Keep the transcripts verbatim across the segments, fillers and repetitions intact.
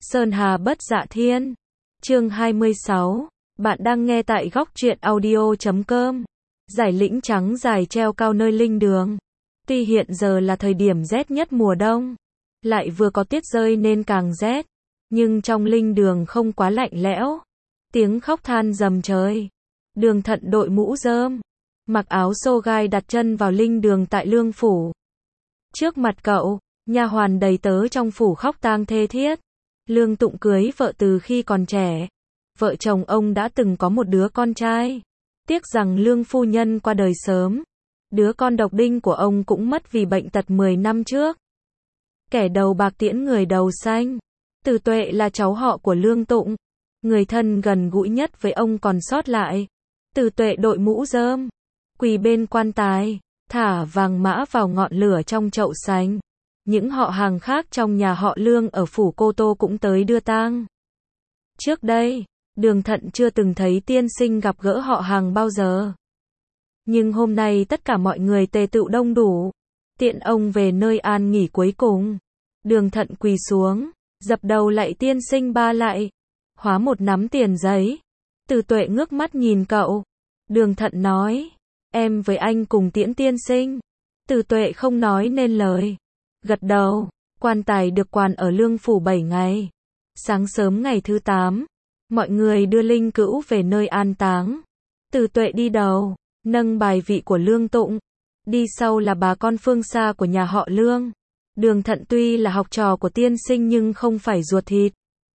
Sơn Hà Bất Dạ Thiên. Chương hai mươi sáu. Bạn đang nghe tại góc truyện audio chấm com. Dải lĩnh trắng dài treo cao nơi linh đường. Tuy hiện giờ là thời điểm rét nhất mùa đông, lại vừa có tuyết rơi nên càng rét, nhưng trong linh đường không quá lạnh lẽo. Tiếng khóc than rầm trời. Đường Thận đội mũ rơm, mặc áo xô gai đặt chân vào linh đường tại Lương phủ. Trước mặt cậu, nha hoàn đầy tớ trong phủ khóc tang thê thiết. Lương Tụng cưới vợ từ khi còn trẻ. Vợ chồng ông đã từng có một đứa con trai. Tiếc rằng Lương phu nhân qua đời sớm. Đứa con độc đinh của ông cũng mất vì bệnh tật mười năm trước. Kẻ đầu bạc tiễn người đầu xanh. Từ Tuệ là cháu họ của Lương Tụng, người thân gần gũi nhất với ông còn sót lại. Từ Tuệ đội mũ rơm, quỳ bên quan tài, thả vàng mã vào ngọn lửa trong chậu sành. Những họ hàng khác trong nhà họ Lương ở phủ Cô Tô cũng tới đưa tang. Trước đây, Đường Thận chưa từng thấy tiên sinh gặp gỡ họ hàng bao giờ. Nhưng hôm nay tất cả mọi người tề tựu đông đủ, tiện ông về nơi an nghỉ cuối cùng. Đường Thận quỳ xuống, dập đầu lạy tiên sinh ba lạy, hóa một nắm tiền giấy. Từ Tuệ ngước mắt nhìn cậu. Đường Thận nói, em với anh cùng tiễn tiên sinh. Từ Tuệ không nói nên lời, gật đầu. Quan tài được quàn ở Lương phủ bảy ngày. Sáng sớm ngày thứ tám, mọi người đưa linh cữu về nơi an táng. Từ Tuệ đi đầu, nâng bài vị của Lương Tụng. Đi sau là bà con phương xa của nhà họ Lương. Đường Thận tuy là học trò của tiên sinh nhưng không phải ruột thịt,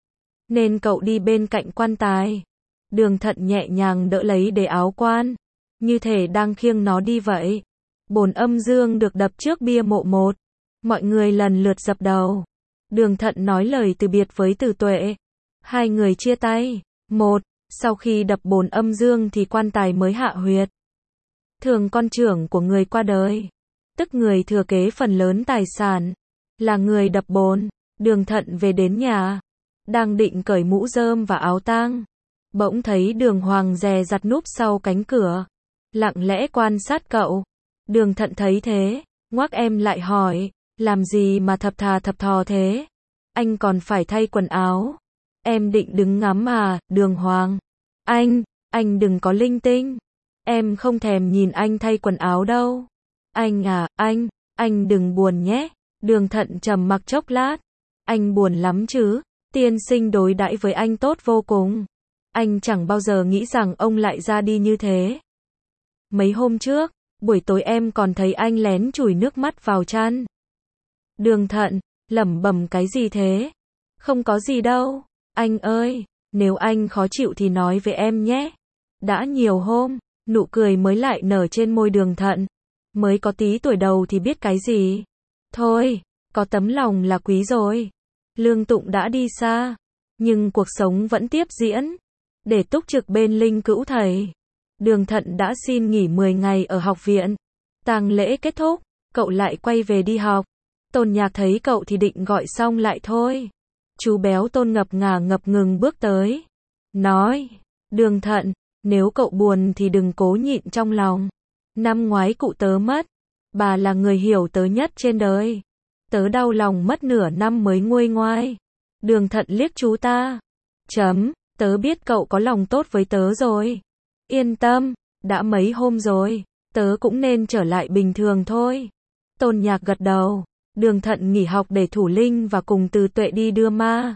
nên cậu đi bên cạnh quan tài. Đường Thận nhẹ nhàng đỡ lấy để áo quan, như thể đang khiêng nó đi vậy. Bồn âm dương được đập trước bia mộ một. Mọi người lần lượt dập đầu. Đường Thận nói lời từ biệt với Từ Tuệ. Hai người chia tay. Một, sau khi đập bồn âm dương thì quan tài mới hạ huyệt. Thường con trưởng của người qua đời, tức người thừa kế phần lớn tài sản, là người đập bồn. Đường Thận về đến nhà, đang định cởi mũ rơm và áo tang, bỗng thấy Đường Hoàng dè dặt núp sau cánh cửa, lặng lẽ quan sát cậu. Đường Thận thấy thế, ngoác em lại hỏi, làm gì mà thập thà thập thò thế? Anh còn phải thay quần áo. Em định đứng ngắm à, Đường Hoàng? Anh, anh đừng có linh tinh. Em không thèm nhìn anh thay quần áo đâu. Anh à, anh, anh đừng buồn nhé. Đường Thận trầm mặc chốc lát. Anh buồn lắm chứ? Tiên sinh đối đãi với anh tốt vô cùng. Anh chẳng bao giờ nghĩ rằng ông lại ra đi như thế. Mấy hôm trước, buổi tối em còn thấy anh lén chùi nước mắt vào chăn. Đường Thận lẩm bẩm cái gì thế? Không có gì đâu. Anh ơi, nếu anh khó chịu thì nói với em nhé. Đã nhiều hôm, nụ cười mới lại nở trên môi Đường Thận. Mới có tí tuổi đầu thì biết cái gì. Thôi, có tấm lòng là quý rồi. Lương Tụng đã đi xa, nhưng cuộc sống vẫn tiếp diễn. Để túc trực bên linh cữu thầy, Đường Thận đã xin nghỉ mười ngày ở học viện. Tang lễ kết thúc, cậu lại quay về đi học. Tôn Nhạc thấy cậu thì định gọi xong lại thôi. Chú béo Tôn ngập ngà ngập ngừng bước tới, nói, Đường Thận, nếu cậu buồn thì đừng cố nhịn trong lòng. Năm ngoái cụ tớ mất, bà là người hiểu tớ nhất trên đời. Tớ đau lòng mất nửa năm mới nguôi ngoai. Đường Thận liếc chú ta. Chấm, tớ biết cậu có lòng tốt với tớ rồi. Yên tâm, đã mấy hôm rồi, tớ cũng nên trở lại bình thường thôi. Tôn Nhạc gật đầu. Đường Thận nghỉ học để thủ linh và cùng Từ Tuệ đi đưa ma.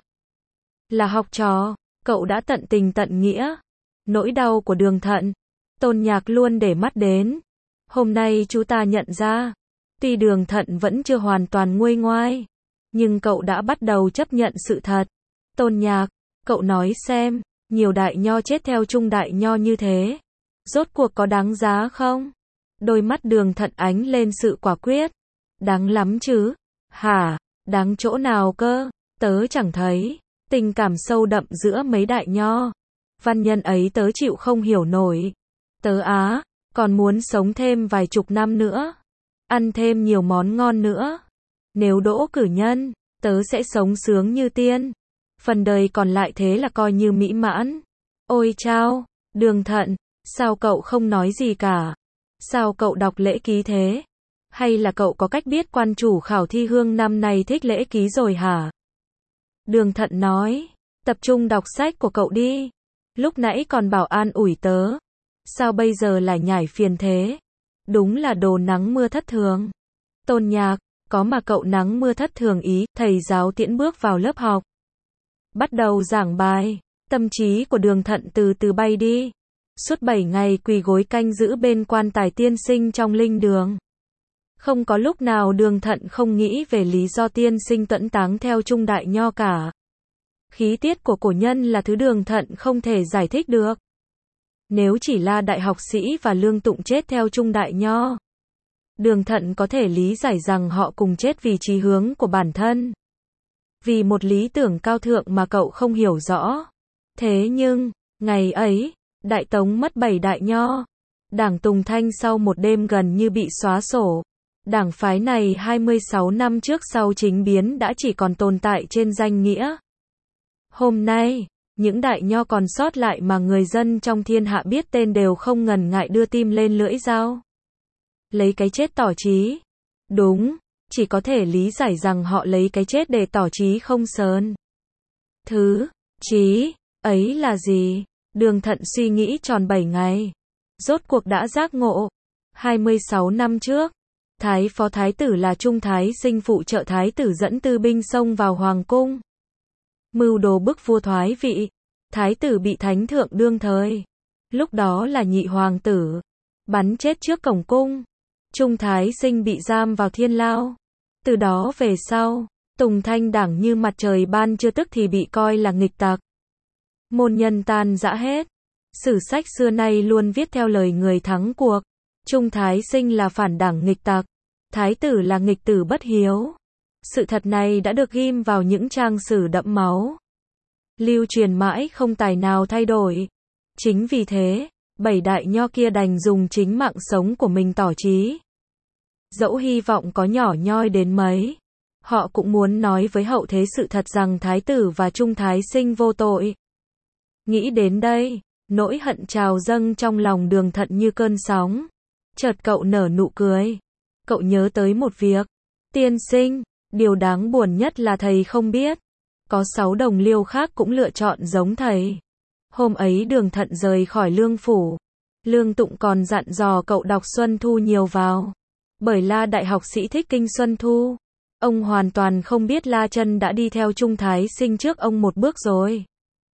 Là học trò, cậu đã tận tình tận nghĩa. Nỗi đau của Đường Thận, Tôn Nhạc luôn để mắt đến. Hôm nay chú ta nhận ra, tuy Đường Thận vẫn chưa hoàn toàn nguôi ngoai, nhưng cậu đã bắt đầu chấp nhận sự thật. Tôn Nhạc, cậu nói xem, nhiều đại nho chết theo chung đại nho như thế, rốt cuộc có đáng giá không? Đôi mắt Đường Thận ánh lên sự quả quyết. Đáng lắm chứ. Hả? Đáng chỗ nào cơ? Tớ chẳng thấy. Tình cảm sâu đậm giữa mấy đại nho. Văn nhân ấy tớ chịu không hiểu nổi. Tớ á, còn muốn sống thêm vài chục năm nữa. Ăn thêm nhiều món ngon nữa. Nếu đỗ cử nhân, tớ sẽ sống sướng như tiên. Phần đời còn lại thế là coi như mỹ mãn. Ôi chao, Đường Thận, sao cậu không nói gì cả? Sao cậu đọc lễ ký thế? Hay là cậu có cách biết quan chủ khảo thi hương năm nay thích lễ ký rồi hả? Đường Thận nói, tập trung đọc sách của cậu đi. Lúc nãy còn bảo an ủi tớ. Sao bây giờ lại nhảy phiền thế? Đúng là đồ nắng mưa thất thường. Tôn Nhạc, có mà cậu nắng mưa thất thường ý, thầy giáo tiễn bước vào lớp học. Bắt đầu giảng bài, tâm trí của Đường Thận từ từ bay đi. Suốt bảy ngày quỳ gối canh giữ bên quan tài tiên sinh trong linh đường. Không có lúc nào Đường Thận không nghĩ về lý do tiên sinh tuẫn táng theo Trung Đại Nho cả. Khí tiết của cổ nhân là thứ Đường Thận không thể giải thích được. Nếu chỉ là đại học sĩ và Lương Tụng chết theo Trung Đại Nho, Đường Thận có thể lý giải rằng họ cùng chết vì chí hướng của bản thân. Vì một lý tưởng cao thượng mà cậu không hiểu rõ. Thế nhưng, ngày ấy, Đại Tống mất bảy đại nho. Đảng Tùng Thanh sau một đêm gần như bị xóa sổ. Đảng phái này hai mươi sáu năm trước sau chính biến đã chỉ còn tồn tại trên danh nghĩa. Hôm nay, những đại nho còn sót lại mà người dân trong thiên hạ biết tên đều không ngần ngại đưa tim lên lưỡi dao. Lấy cái chết tỏ chí. Đúng, chỉ có thể lý giải rằng họ lấy cái chết để tỏ chí không sờn. Thứ, chí, ấy là gì? Đường Thận suy nghĩ tròn bảy ngày. Rốt cuộc đã giác ngộ. hai mươi sáu năm trước, Thái phó thái tử là Trung Thái Sinh phụ trợ thái tử dẫn tư binh xông vào hoàng cung. Mưu đồ bức vua thoái vị. Thái tử bị thánh thượng đương thời. Lúc đó là nhị hoàng tử. Bắn chết trước cổng cung. Trung Thái Sinh bị giam vào thiên lao. Từ đó về sau, Tùng Thanh đảng như mặt trời ban trưa tức thì bị coi là nghịch tặc. Môn nhân tan rã hết. Sử sách xưa nay luôn viết theo lời người thắng cuộc. Trung Thái Sinh là phản đảng nghịch tặc. Thái tử là nghịch tử bất hiếu. Sự thật này đã được ghim vào những trang sử đẫm máu. Lưu truyền mãi không tài nào thay đổi. Chính vì thế, bảy đại nho kia đành dùng chính mạng sống của mình tỏ chí. Dẫu hy vọng có nhỏ nhoi đến mấy, họ cũng muốn nói với hậu thế sự thật rằng Thái tử và Trung Thái Sinh vô tội. Nghĩ đến đây, nỗi hận trào dâng trong lòng Đường Thận như cơn sóng. Chợt cậu nở nụ cười. Cậu nhớ tới một việc. Tiên sinh, điều đáng buồn nhất là thầy không biết. Có sáu đồng liêu khác cũng lựa chọn giống thầy. Hôm ấy Đường Thận rời khỏi Lương Phủ. Lương Tụng còn dặn dò cậu đọc Xuân Thu nhiều vào. Bởi La đại học sĩ thích kinh Xuân Thu. Ông hoàn toàn không biết La Chân đã đi theo Trung Thái Sinh trước ông một bước rồi.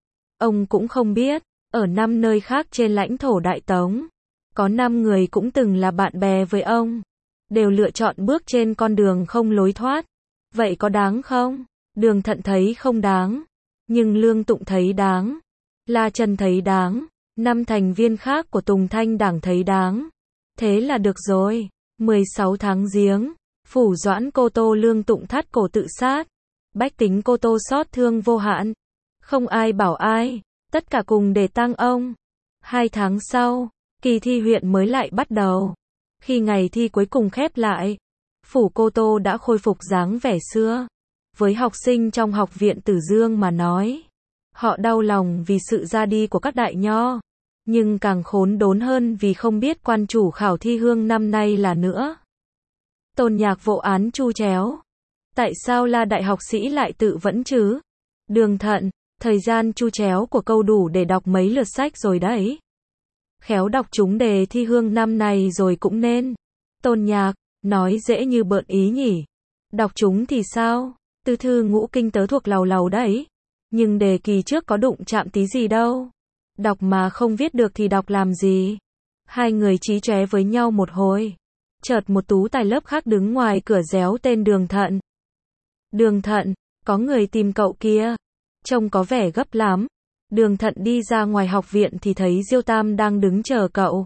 Ông cũng không biết, ở năm nơi khác trên lãnh thổ Đại Tống, có năm người cũng từng là bạn bè với ông. Đều lựa chọn bước trên con đường không lối thoát. Vậy có đáng không? Đường Thận thấy không đáng. Nhưng Lương Tụng thấy đáng. La Chân thấy đáng. Năm thành viên khác của Tùng Thanh đảng thấy đáng. Thế là được rồi. mười sáu tháng Giêng, phủ Doãn Cô Tô Lương Tụng thắt cổ tự sát. Bách tính Cô Tô xót thương vô hạn. Không ai bảo ai. Tất cả cùng để tang ông. Hai tháng sau, kỳ thi huyện mới lại bắt đầu. Khi ngày thi cuối cùng khép lại, phủ Cô Tô đã khôi phục dáng vẻ xưa. Với học sinh trong học viện Tử Dương mà nói, họ đau lòng vì sự ra đi của các đại nho, nhưng càng khốn đốn hơn vì không biết quan chủ khảo thi hương năm nay là nữa. Tôn Nhạc vô án chu chéo. Tại sao La đại học sĩ lại tự vẫn chứ? Đường Thận, thời gian chu chéo của câu đủ để đọc mấy lượt sách rồi đấy. Khéo đọc chúng đề thi hương năm này rồi cũng nên. Tôn Nhạc, nói dễ như bợn ý nhỉ. Đọc chúng thì sao? Tư thư ngũ kinh tớ thuộc lầu lầu đấy. Nhưng đề kỳ trước có đụng chạm tí gì đâu. Đọc mà không viết được thì đọc làm gì? Hai người chí chóe với nhau một hồi. Chợt một tú tài lớp khác đứng ngoài cửa réo tên Đường Thận. Đường Thận, có người tìm cậu kia. Trông có vẻ gấp lắm. Đường Thận đi ra ngoài học viện thì thấy Diêu Tam đang đứng chờ cậu.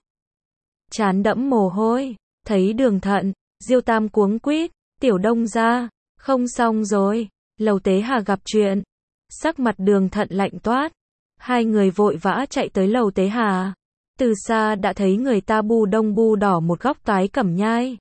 Trán đẫm mồ hôi. Thấy Đường Thận, Diêu Tam cuống quýt. Tiểu Đông ra. Không xong rồi. Lầu Tế Hà gặp chuyện. Sắc mặt Đường Thận lạnh toát. Hai người vội vã chạy tới lầu Tế Hà. Từ xa đã thấy người ta bu đông bu đỏ một góc toái cẩm nhai.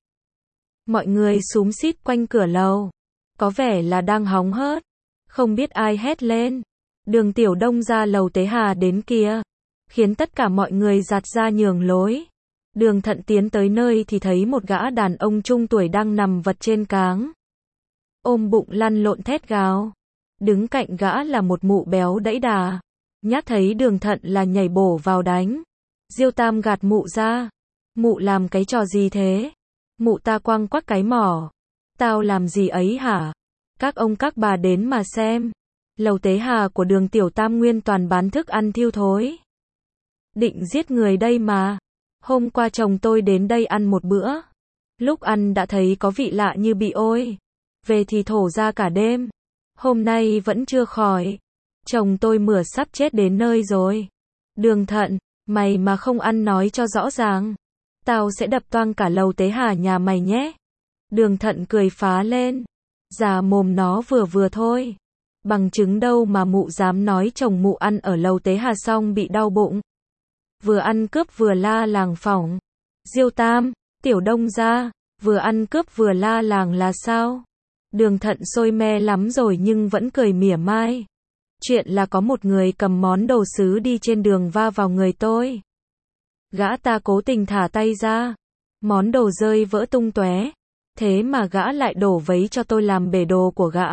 Mọi người xúm xít quanh cửa lầu. Có vẻ là đang hóng hớt. Không biết ai hét lên. Đường Tiểu Đông ra lầu Tế Hà đến kia. Khiến tất cả mọi người giạt ra nhường lối. Đường Thận tiến tới nơi thì thấy một gã đàn ông trung tuổi đang nằm vật trên cáng. Ôm bụng lăn lộn thét gào. Đứng cạnh gã là một mụ béo đẫy đà. Nhát thấy Đường Thận là nhảy bổ vào đánh. Diêu Tam gạt mụ ra. Mụ làm cái trò gì thế? Mụ ta quăng quắc cái mỏ. Tao làm gì ấy hả? Các ông các bà đến mà xem. Lầu Tế Hà của Đường Tiểu Tam nguyên toàn bán thức ăn thiêu thối. Định giết người đây mà. Hôm qua chồng tôi đến đây ăn một bữa. Lúc ăn đã thấy có vị lạ như bị ôi. Về thì thổ ra cả đêm. Hôm nay vẫn chưa khỏi. Chồng tôi mửa sắp chết đến nơi rồi. Đường Thận, mày mà không ăn nói cho rõ ràng. Tao sẽ đập toang cả Lầu Tế Hà nhà mày nhé. Đường Thận cười phá lên. Già mồm nó vừa vừa thôi. Bằng chứng đâu mà mụ dám nói chồng mụ ăn ở Lầu Tế Hà xong bị đau bụng. Vừa ăn cướp vừa la làng phỏng. Diêu Tam, Tiểu Đông gia, vừa ăn cướp vừa la làng là sao? Đường Thận sôi me lắm rồi nhưng vẫn cười mỉa mai. Chuyện là có một người cầm món đồ sứ đi trên đường va vào người tôi. Gã ta cố tình thả tay ra. Món đồ rơi vỡ tung tóe. Thế mà gã lại đổ vấy cho tôi làm bể đồ của gã.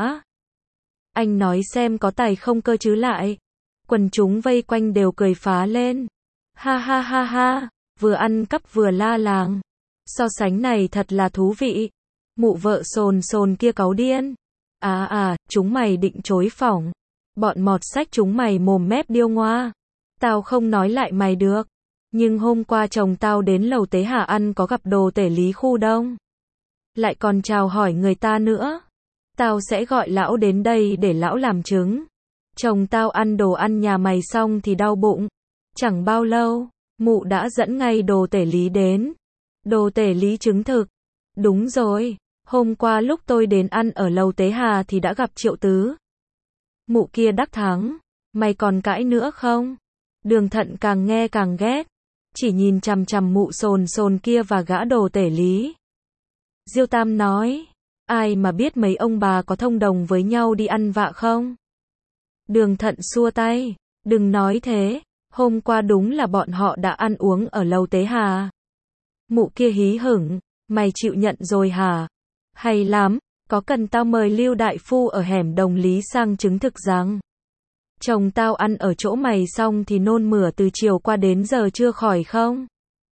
Anh nói xem có tài không cơ chứ lại. Quần chúng vây quanh đều cười phá lên. Ha ha ha ha, vừa ăn cắp vừa la làng. So sánh này thật là thú vị. Mụ vợ sồn sồn kia cáu điên. À à, chúng mày định chối phỏng. Bọn mọt sách chúng mày mồm mép điêu ngoa. Tao không nói lại mày được. Nhưng hôm qua chồng tao đến Lầu Tế Hà ăn có gặp đồ tể lý khu đông. Lại còn chào hỏi người ta nữa. Tao sẽ gọi lão đến đây để lão làm chứng. Chồng tao ăn đồ ăn nhà mày xong thì đau bụng. Chẳng bao lâu, mụ đã dẫn ngay đồ tể lý đến. Đồ tể lý chứng thực. Đúng rồi, hôm qua lúc tôi đến ăn ở Lầu Tế Hà thì đã gặp Triệu Tứ. Mụ kia đắc thắng. Mày còn cãi nữa không? Đường Thận càng nghe càng ghét. Chỉ nhìn chằm chằm mụ sồn sồn kia và gã đồ tể lý. Diêu Tam nói. Ai mà biết mấy ông bà có thông đồng với nhau đi ăn vạ không? Đường Thận xua tay. Đừng nói thế. Hôm qua đúng là bọn họ đã ăn uống ở Lầu Tế Hà. Mụ kia hí hửng. Mày chịu nhận rồi hả? Hay lắm. Có cần tao mời Lưu đại phu ở hẻm Đồng Lý sang chứng thực rằng chồng tao ăn ở chỗ mày xong thì nôn mửa từ chiều qua đến giờ chưa khỏi không?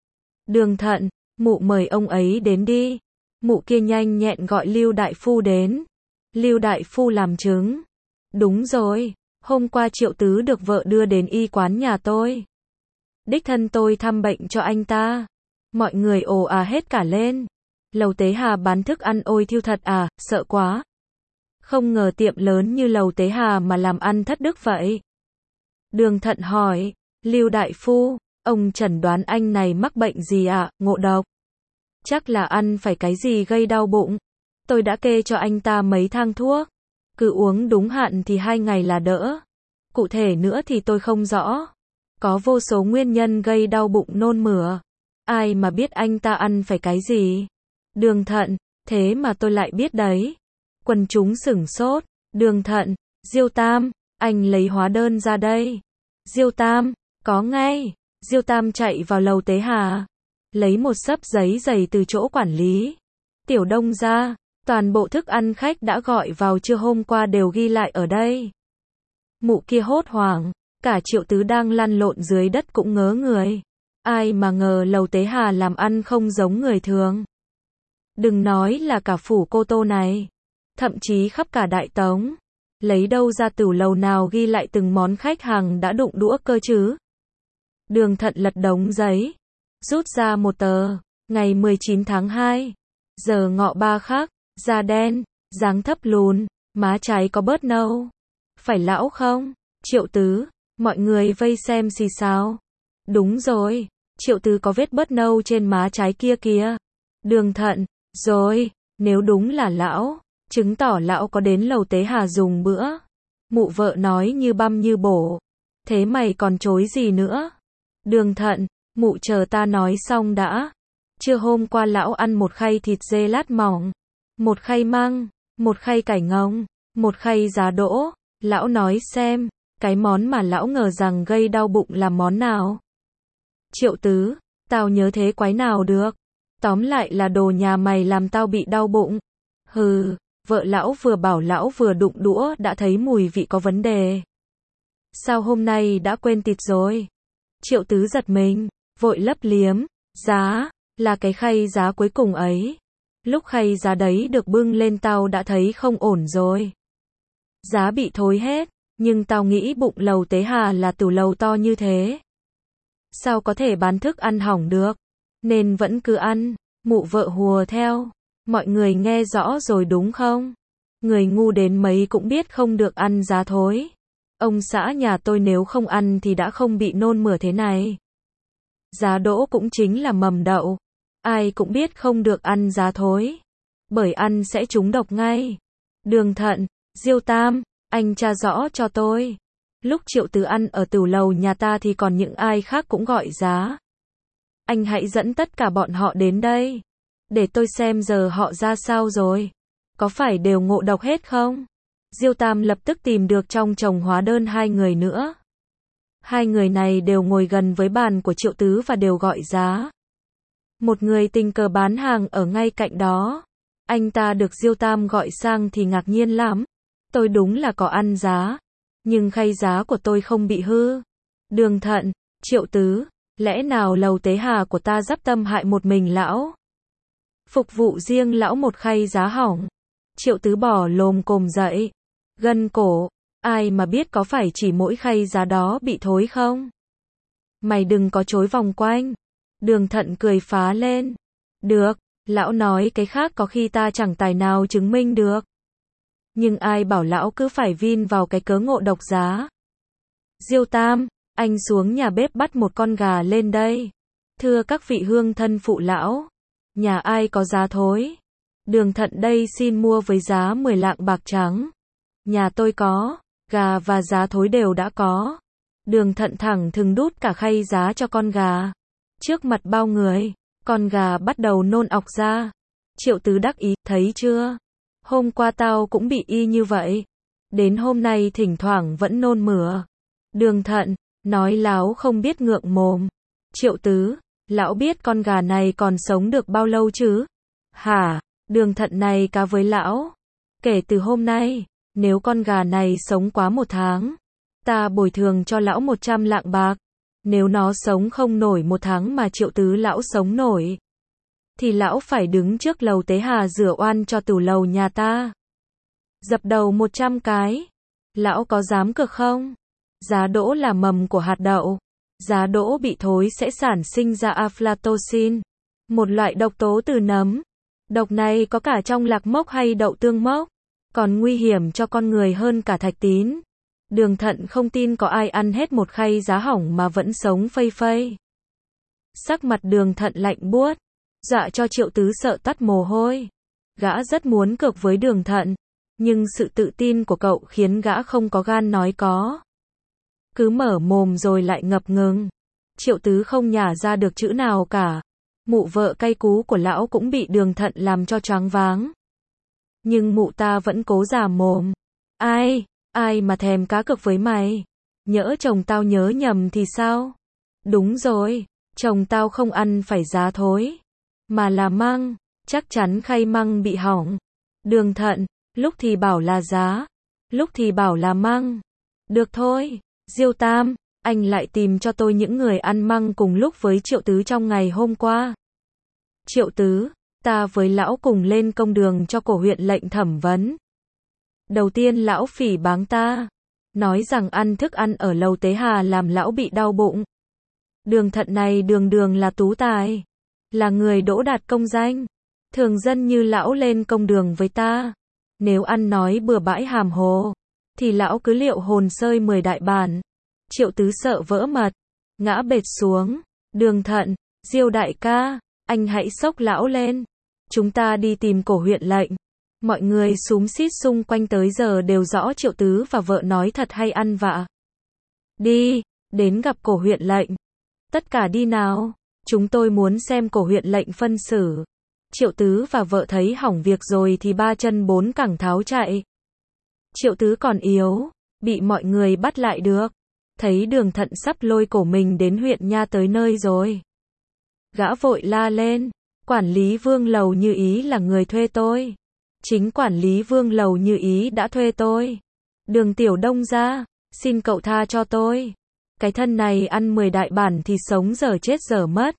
Đường Thận, mụ mời ông ấy đến đi. Mụ kia nhanh nhẹn gọi Lưu đại phu đến. Lưu đại phu làm chứng. Đúng rồi, hôm qua Triệu Tứ được vợ đưa đến y quán nhà tôi. Đích thân tôi thăm bệnh cho anh ta. Mọi người ồ à hết cả lên. Lầu Tế Hà bán thức ăn ôi thiêu thật à, sợ quá. Không ngờ tiệm lớn như Lầu Tế Hà mà làm ăn thất đức vậy. Đường Thận hỏi, Lưu đại phu, ông chẩn đoán anh này mắc bệnh gì ạ, à? Ngộ độc. Chắc là ăn phải cái gì gây đau bụng. Tôi đã kê cho anh ta mấy thang thuốc. Cứ uống đúng hạn thì hai ngày là đỡ. Cụ thể nữa thì tôi không rõ. Có vô số nguyên nhân gây đau bụng nôn mửa. Ai mà biết anh ta ăn phải cái gì? Đường Thận, thế mà tôi lại biết đấy. Quần chúng sửng sốt. Đường Thận, Diêu Tam, anh lấy hóa đơn ra đây. Diêu Tam, có ngay. Diêu Tam chạy vào Lầu Tế Hà. Lấy một xấp giấy dày từ chỗ quản lý. Tiểu Đông ra, toàn bộ thức ăn khách đã gọi vào trưa hôm qua đều ghi lại ở đây. Mụ kia hốt hoảng. Cả Triệu Tứ đang lăn lộn dưới đất cũng ngớ người. Ai mà ngờ Lầu Tế Hà làm ăn không giống người thường. Đừng nói là cả phủ Cô Tô này. Thậm chí khắp cả Đại Tống. Lấy đâu ra tửu lầu nào ghi lại từng món khách hàng đã đụng đũa cơ chứ? Đường Thận lật đống giấy. Rút ra một tờ. Ngày mười chín tháng hai. Giờ ngọ ba khắc. Da đen. Dáng thấp lùn. Má trái có bớt nâu. Phải lão không? Triệu Tứ. Mọi người vây xem xì xào. Đúng rồi. Triệu Tứ có vết bớt nâu trên má trái kia kìa. Đường Thận. Rồi. Nếu đúng là lão. Chứng tỏ lão có đến Lầu Tế Hà dùng bữa. Mụ vợ nói như băm như bổ. Thế mày còn chối gì nữa? Đường Thận. Mụ chờ ta nói xong đã. Trưa hôm qua lão ăn một khay thịt dê lát mỏng. Một khay măng. Một khay cải ngồng. Một khay giá đỗ. Lão nói xem. Cái món mà lão ngờ rằng gây đau bụng là món nào? Triệu Tứ. Tao nhớ thế quái nào được. Tóm lại là đồ nhà mày làm tao bị đau bụng. Hừ. Vợ lão vừa bảo lão vừa đụng đũa đã thấy mùi vị có vấn đề. Sao hôm nay đã quên thịt rồi? Triệu Tứ giật mình, vội lấp liếm, giá, là cái khay giá cuối cùng ấy. Lúc khay giá đấy được bưng lên tao đã thấy không ổn rồi. Giá bị thối hết, nhưng tao nghĩ bụng lầu Tế Hà là tửu lầu to như thế. Sao có thể bán thức ăn hỏng được? Nên vẫn cứ ăn, mụ vợ hùa theo. Mọi người nghe rõ rồi đúng không? Người ngu đến mấy cũng biết không được ăn giá thối. Ông xã nhà tôi nếu không ăn thì đã không bị nôn mửa thế này. Giá đỗ cũng chính là mầm đậu. Ai cũng biết không được ăn giá thối. Bởi ăn sẽ trúng độc ngay. Đường Thận, Diêu Tam, anh tra rõ cho tôi. Lúc Triệu Tứ ăn ở tửu lầu nhà ta thì còn những ai khác cũng gọi giá. Anh hãy dẫn tất cả bọn họ đến đây. Để tôi xem giờ họ ra sao rồi. Có phải đều ngộ độc hết không? Diêu Tam lập tức tìm được trong chồng hóa đơn hai người nữa. Hai người này đều ngồi gần với bàn của Triệu Tứ và đều gọi giá. Một người tình cờ bán hàng ở ngay cạnh đó. Anh ta được Diêu Tam gọi sang thì ngạc nhiên lắm. Tôi đúng là có ăn giá. Nhưng khay giá của tôi không bị hư. Đường Thận, Triệu Tứ, lẽ nào lầu Tế Hà của ta dắp tâm hại một mình lão? Phục vụ riêng lão một khay giá hỏng. Triệu Tứ bỏ lồm cồm dậy. Gân cổ, ai mà biết có phải chỉ mỗi khay giá đó bị thối không? Mày đừng có chối vòng quanh. Đường Thận cười phá lên. Được, lão nói cái khác có khi ta chẳng tài nào chứng minh được. Nhưng ai bảo lão cứ phải vin vào cái cớ ngộ độc giá. Diêu Tam, anh xuống nhà bếp bắt một con gà lên đây. Thưa các vị hương thân phụ lão. Nhà ai có giá thối? Đường Thận đây xin mua với giá mười lạng bạc trắng. Nhà tôi có, gà và giá thối đều đã có. Đường Thận thẳng thừng đút cả khay giá cho con gà. Trước mặt bao người, con gà bắt đầu nôn ọc ra. Triệu Tứ đắc ý, thấy chưa? Hôm qua tao cũng bị y như vậy. Đến hôm nay thỉnh thoảng vẫn nôn mửa. Đường Thận, nói láo không biết ngượng mồm. Triệu Tứ, lão biết con gà này còn sống được bao lâu chứ? Hả? Đường Thận này cá với lão. Kể từ hôm nay, nếu con gà này sống quá một tháng, ta bồi thường cho lão một trăm lạng bạc. Nếu nó sống không nổi một tháng mà Triệu Tứ lão sống nổi, thì lão phải đứng trước lầu Tế Hà rửa oan cho tửu lầu nhà ta. Dập đầu một trăm cái. Lão có dám cược không? Giá đỗ là mầm của hạt đậu. Giá đỗ bị thối sẽ sản sinh ra aflatoxin, một loại độc tố từ nấm. Độc này có cả trong lạc mốc hay đậu tương mốc, còn nguy hiểm cho con người hơn cả thạch tín. Đường Thận không tin có ai ăn hết một khay giá hỏng mà vẫn sống phây phây. Sắc mặt Đường Thận lạnh buốt, dọa cho Triệu Tứ sợ tắt mồ hôi. Gã rất muốn cược với Đường Thận, nhưng sự tự tin của cậu khiến gã không có gan nói có. Cứ mở mồm rồi lại ngập ngừng. Triệu Tứ không nhả ra được chữ nào cả. Mụ vợ cay cú của lão cũng bị Đường Thận làm cho choáng váng. Nhưng mụ ta vẫn cố già mồm. Ai, ai mà thèm cá cược với mày? Nhỡ chồng tao nhớ nhầm thì sao? Đúng rồi, chồng tao không ăn phải giá thối, mà là măng, chắc chắn khay măng bị hỏng. Đường Thận, lúc thì bảo là giá, lúc thì bảo là măng. Được thôi, Diêu Tam, anh lại tìm cho tôi những người ăn măng cùng lúc với Triệu Tứ trong ngày hôm qua. Triệu Tứ, ta với lão cùng lên công đường cho cổ huyện lệnh thẩm vấn. Đầu tiên lão phỉ báng ta, nói rằng ăn thức ăn ở lầu Tế Hà làm lão bị đau bụng. Đường Thận này đường đường là tú tài, là người đỗ đạt công danh. Thường dân như lão lên công đường với ta, nếu ăn nói bừa bãi hàm hồ, thì lão cứ liệu hồn sơi mười đại bản. Triệu Tứ sợ vỡ mật, ngã bệt xuống. Đường Thận, Diêu đại ca, anh hãy xốc lão lên. Chúng ta đi tìm cổ huyện lệnh. Mọi người xúm xít xung quanh tới giờ đều rõ Triệu Tứ và vợ nói thật hay ăn vạ. Đi, đến gặp cổ huyện lệnh. Tất cả đi nào, chúng tôi muốn xem cổ huyện lệnh phân xử. Triệu Tứ và vợ thấy hỏng việc rồi thì ba chân bốn cẳng tháo chạy. Triệu Tứ còn yếu, bị mọi người bắt lại được. Thấy Đường Thận sắp lôi cổ mình đến huyện nha tới nơi rồi. Gã vội la lên, quản lý Vương lầu Như Ý là người thuê tôi. Chính quản lý Vương Lầu Như Ý đã thuê tôi. Đường Tiểu Đông gia, xin cậu tha cho tôi. Cái thân này ăn mười đại bản thì sống dở chết dở mất.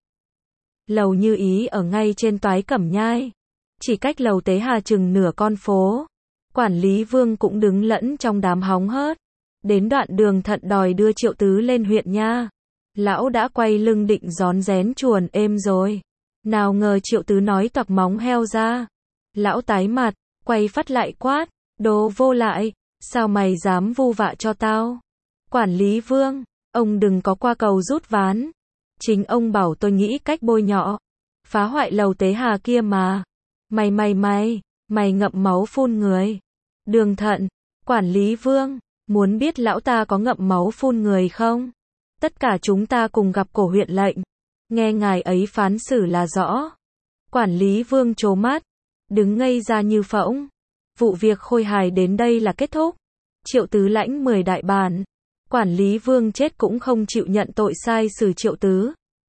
Lầu Như Ý ở ngay trên Toái Cẩm Nhai. Chỉ cách lầu Tế Hà chừng nửa con phố. Quản lý Vương cũng đứng lẫn trong đám hóng hớt. Đến đoạn Đường Thận đòi đưa Triệu Tứ lên huyện nha. Lão đã quay lưng định rón rén chuồn êm rồi. Nào ngờ Triệu Tứ nói toạc móng heo ra. Lão tái mặt, quay phát lại quát. Đồ vô lại, sao mày dám vu vạ cho tao? Quản lý Vương, ông đừng có qua cầu rút ván. Chính ông bảo tôi nghĩ cách bôi nhọ. Phá hoại lầu Tế Hà kia mà. Mày mày mày, mày ngậm máu phun người. Đường Thận, quản lý Vương, muốn biết lão ta có ngậm máu phun người không? Tất cả chúng ta cùng gặp cổ huyện lệnh. Nghe ngài ấy phán xử là rõ. Quản lý Vương trố mắt, đứng ngây ra như phỗng. Vụ việc khôi hài đến đây là kết thúc. Triệu Tứ lãnh mười đại bản. Quản lý Vương chết cũng không chịu nhận tội sai xử Triệu Tứ.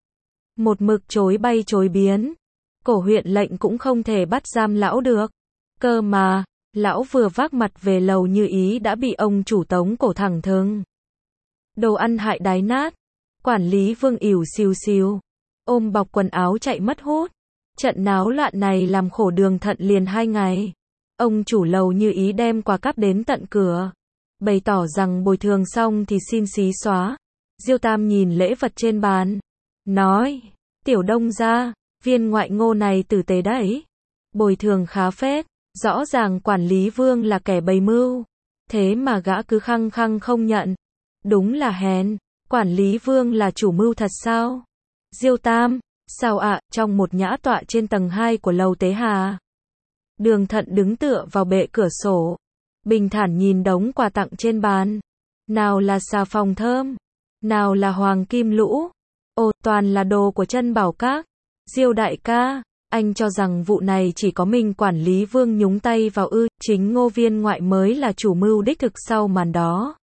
Một mực chối bay chối biến. Cổ huyện lệnh cũng không thể bắt giam lão được. Cơ mà, lão vừa vác mặt về Lầu Như Ý đã bị ông chủ tống cổ thẳng thừng. Đồ ăn hại đái nát. Quản lý Vương ỉu xìu xìu. Ôm bọc quần áo chạy mất hút. Trận náo loạn này làm khổ Đường Thận liền hai ngày. Ông chủ Lầu Như Ý đem quà cáp đến tận cửa. Bày tỏ rằng bồi thường xong thì xin xí xóa. Diêu Tam nhìn lễ vật trên bàn. Nói, Tiểu Đông gia, viên ngoại ngô này tử tế đấy. Bồi thường khá phết. Rõ ràng quản lý Vương là kẻ bày mưu. Thế mà gã cứ khăng khăng không nhận. Đúng là hèn. Quản lý Vương là chủ mưu thật sao? Diêu Tam, sao ạ, trong một nhã tọa trên tầng hai của lầu Tế Hà. Đường Thận đứng tựa vào bệ cửa sổ. Bình thản nhìn đống quà tặng trên bàn. Nào là xà phòng thơm. Nào là hoàng kim lũ. Ồ, toàn là đồ của Trân Bảo Các. Diêu đại ca, anh cho rằng vụ này chỉ có mình quản lý Vương nhúng tay vào ư, chính Ngô viên ngoại mới là chủ mưu đích thực sau màn đó.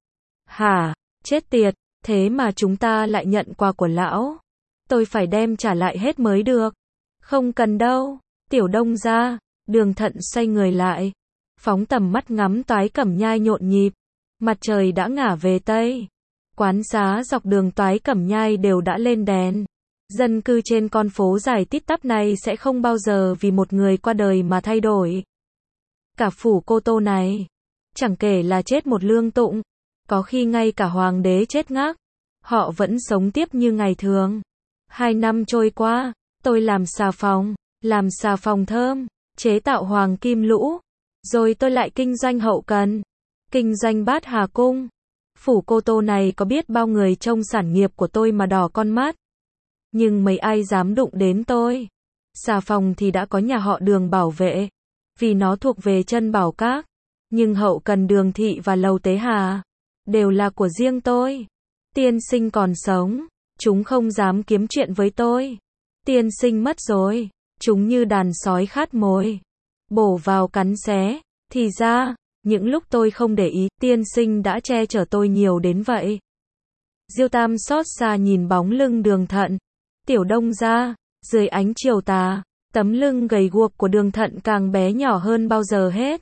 Hả, chết tiệt, thế mà chúng ta lại nhận quà của lão. Tôi phải đem trả lại hết mới được. Không cần đâu, Tiểu Đông gia. Đường Thận xoay người lại. Phóng tầm mắt ngắm Toái Cẩm Nhai nhộn nhịp. Mặt trời đã ngả về Tây. Quán xá dọc đường Toái Cẩm Nhai đều đã lên đèn. Dân cư trên con phố dài tít tắp này sẽ không bao giờ vì một người qua đời mà thay đổi. Cả phủ Cô Tô này, chẳng kể là chết một lương tụng, có khi ngay cả hoàng đế chết ngác, họ vẫn sống tiếp như ngày thường. Hai năm trôi qua, tôi làm xà phòng, làm xà phòng thơm, chế tạo hoàng kim lũ, rồi tôi lại kinh doanh hậu cần, kinh doanh Bát Hà Cung. Phủ Cô Tô này có biết bao người trông sản nghiệp của tôi mà đỏ con mắt. Nhưng mấy ai dám đụng đến tôi. Xà phòng thì đã có nhà họ Đường bảo vệ, vì nó thuộc về Trân Bảo Các. Nhưng hậu cần Đường thị và lầu Tế Hà đều là của riêng tôi. Tiên sinh còn sống, chúng không dám kiếm chuyện với tôi. Tiên sinh mất rồi, chúng như đàn sói khát mồi, bổ vào cắn xé. Thì ra, những lúc tôi không để ý, tiên sinh đã che chở tôi nhiều đến vậy. Diêu Tam xót xa nhìn bóng lưng Đường Thận. Tiểu Đông gia, dưới ánh chiều tà, tấm lưng gầy guộc của Đường Thận càng bé nhỏ hơn bao giờ hết.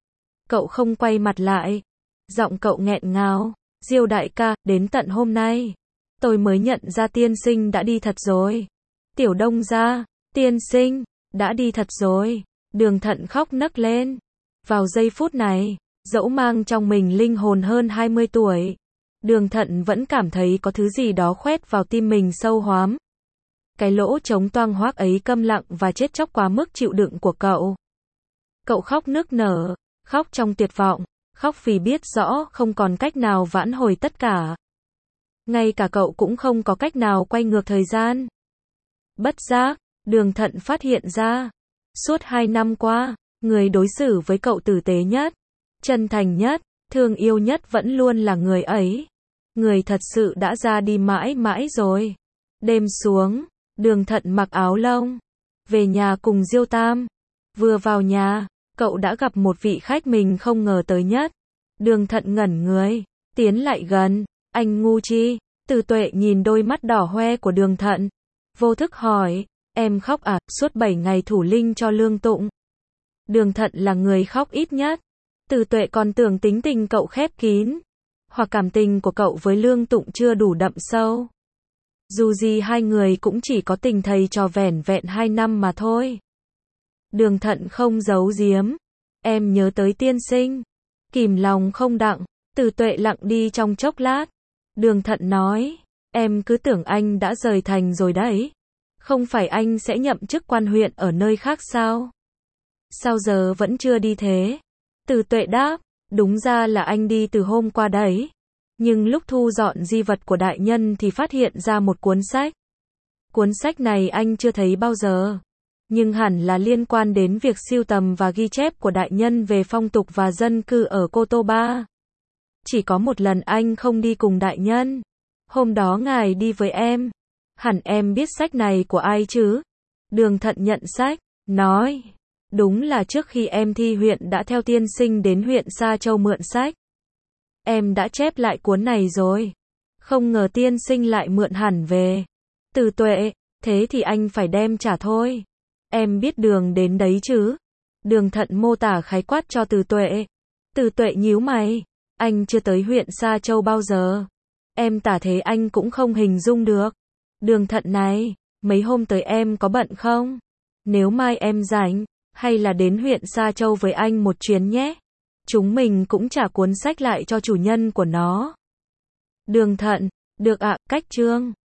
Cậu không quay mặt lại. Giọng cậu nghẹn ngào. Diêu đại ca, đến tận hôm nay, tôi mới nhận ra tiên sinh đã đi thật rồi. Tiểu Đông gia, tiên sinh, đã đi thật rồi. Đường Thận khóc nấc lên. Vào giây phút này, dẫu mang trong mình linh hồn hơn hai mươi tuổi, Đường Thận vẫn cảm thấy có thứ gì đó khoét vào tim mình sâu hoắm. Cái lỗ trống toang hoác ấy câm lặng và chết chóc quá mức chịu đựng của cậu. Cậu khóc nức nở, khóc trong tuyệt vọng, khóc vì biết rõ không còn cách nào vãn hồi tất cả. Ngay cả cậu cũng không có cách nào quay ngược thời gian. Bất giác, Đường Thận phát hiện ra, suốt hai năm qua, người đối xử với cậu tử tế nhất, chân thành nhất, thương yêu nhất vẫn luôn là người ấy. Người thật sự đã ra đi mãi mãi rồi. Đêm xuống, Đường Thận mặc áo lông, về nhà cùng Diêu Tam. Vừa vào nhà, cậu đã gặp một vị khách mình không ngờ tới nhất. Đường Thận ngẩn người, tiến lại gần. Anh ngu chi? Từ Tuệ nhìn đôi mắt đỏ hoe của Đường Thận, vô thức hỏi, em khóc à? Suốt bảy ngày thủ linh cho lương tụng, Đường Thận là người khóc ít nhất. Từ Tuệ còn tưởng tính tình cậu khép kín, hoặc cảm tình của cậu với Lương Tụng chưa đủ đậm sâu. Dù gì hai người cũng chỉ có tình thầy trò vẻn vẹn hai năm mà thôi. Đường Thận không giấu giếm. Em nhớ tới tiên sinh. Kìm lòng không đặng. Từ Tuệ lặng đi trong chốc lát. Đường Thận nói, em cứ tưởng anh đã rời thành rồi đấy. Không phải anh sẽ nhậm chức quan huyện ở nơi khác sao? Sao giờ vẫn chưa đi thế? Từ Tuệ đáp, đúng ra là anh đi từ hôm qua đấy. Nhưng lúc thu dọn di vật của đại nhân thì phát hiện ra một cuốn sách. Cuốn sách này anh chưa thấy bao giờ. Nhưng hẳn là liên quan đến việc sưu tầm và ghi chép của đại nhân về phong tục và dân cư ở Cô Tô Ba. Chỉ có một lần anh không đi cùng đại nhân. Hôm đó ngài đi với em. Hẳn em biết sách này của ai chứ? Đường Thận nhận sách, nói, đúng là trước khi em thi huyện đã theo tiên sinh đến huyện Sa Châu mượn sách. Em đã chép lại cuốn này rồi. Không ngờ tiên sinh lại mượn hẳn về. Từ Tuệ, thế thì anh phải đem trả thôi. Em biết đường đến đấy chứ? Đường Thận mô tả khái quát cho Từ Tuệ. Từ Tuệ nhíu mày, anh chưa tới huyện Sa Châu bao giờ. Em tả thế anh cũng không hình dung được. Đường Thận này, mấy hôm tới em có bận không? Nếu mai em rảnh, hay là đến huyện Sa Châu với anh một chuyến nhé. Chúng mình cũng trả cuốn sách lại cho chủ nhân của nó. Đường Thận, được ạ, cách chương.